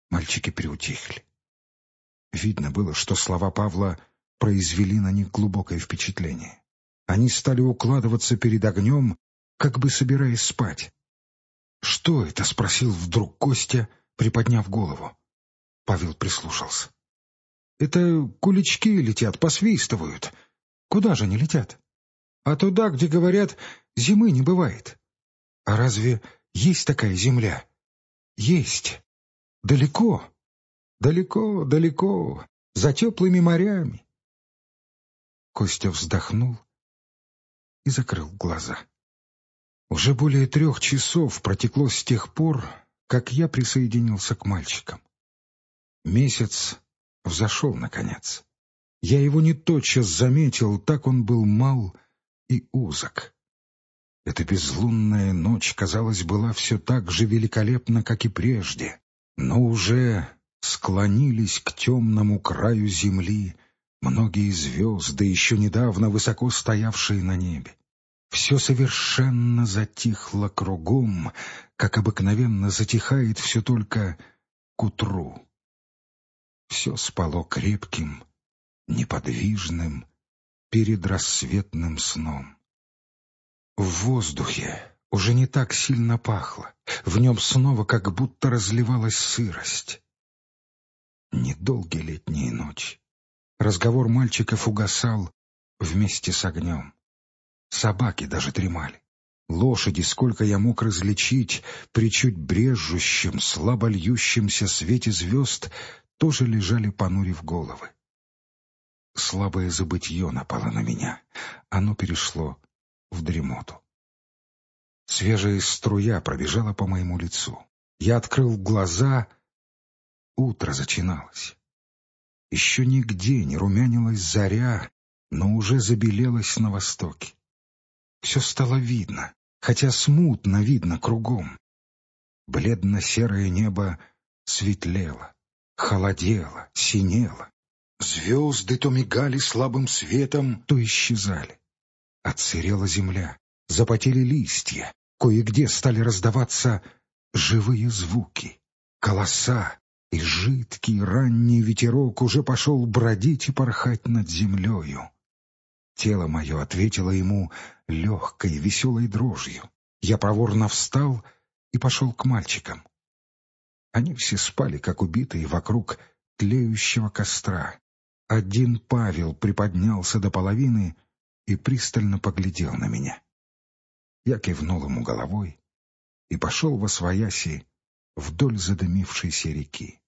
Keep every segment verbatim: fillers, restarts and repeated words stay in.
Мальчики приутихли. Видно было, что слова Павла произвели на них глубокое впечатление. Они стали укладываться перед огнем, как бы собираясь спать. «Что это?» — спросил вдруг Костя, приподняв голову. Павел прислушался. «Это кулички летят, посвистывают. Куда же они летят? А туда, где, говорят, зимы не бывает. А разве есть такая земля? Есть. Далеко, далеко, далеко, за теплыми морями». Костя вздохнул и закрыл глаза. Уже более трех часов протекло с тех пор, как я присоединился к мальчикам. Месяц взошел, наконец. Я его не тотчас заметил, так он был мал и узок. Эта безлунная ночь, казалось, была все так же великолепна, как и прежде, но уже склонились к темному краю земли многие звезды, еще недавно высоко стоявшие на небе. Все совершенно затихло кругом, как обыкновенно затихает все только к утру. Все спало крепким, неподвижным, передрассветным сном. В воздухе уже не так сильно пахло, в нем снова как будто разливалась сырость. Недолгие летние ночи. Разговор мальчиков угасал вместе с огнем. Собаки даже дремали. Лошади, сколько я мог различить, при чуть брежущем, слабо льющемся свете звезд, тоже лежали, понурив головы. Слабое забытье напало на меня. Оно перешло в дремоту. Свежая струя пробежала по моему лицу. Я открыл глаза. Утро зачиналось. Еще нигде не румянилась заря, но уже забелелась на востоке. Все стало видно, хотя смутно видно кругом. Бледно-серое небо светлело, холодело, синело. Звезды то мигали слабым светом, то исчезали. Отсырела земля, запотели листья, кое-где стали раздаваться живые звуки, голоса, и жидкий ранний ветерок уже пошел бродить и порхать над землею. Тело мое ответило ему легкой, веселой дрожью. Я проворно встал и пошел к мальчикам. Они все спали, как убитые, вокруг тлеющего костра. Один Павел приподнялся до половины и пристально поглядел на меня. Я кивнул ему головой и пошел восвояси вдоль задымившейся реки.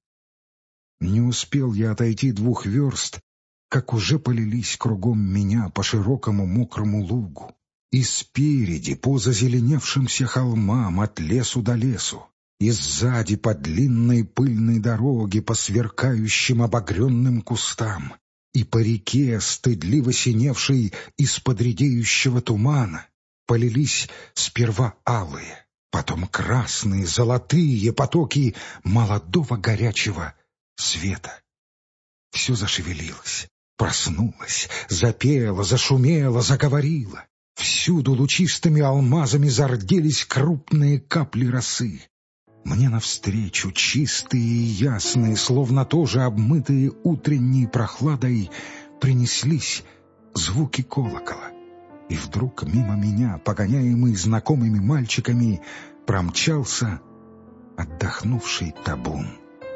Не успел я отойти двух верст, как уже полились кругом меня по широкому мокрому лугу, и спереди по зазеленевшимся холмам от лесу до лесу, и сзади по длинной пыльной дороге по сверкающим обогренным кустам, и по реке, стыдливо синевшей из-под редеющего тумана, полились сперва алые, потом красные, золотые потоки молодого горячего света. Все зашевелилось, проснулось, запело, зашумело, заговорило. Всюду лучистыми алмазами зарделись крупные капли росы. Мне навстречу, чистые и ясные, словно тоже обмытые утренней прохладой, принеслись звуки колокола. И вдруг мимо меня, погоняемый знакомыми мальчиками, промчался отдохнувший табун.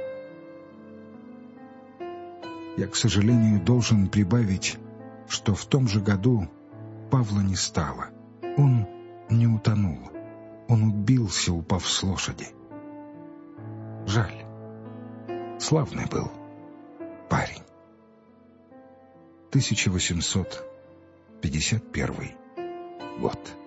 Я, к сожалению, должен прибавить, что в том же году Павла не стало. Он не утонул. Он убился, упав с лошади. Жаль. Славный был парень. тысяча восемьсот пятьдесят первый год.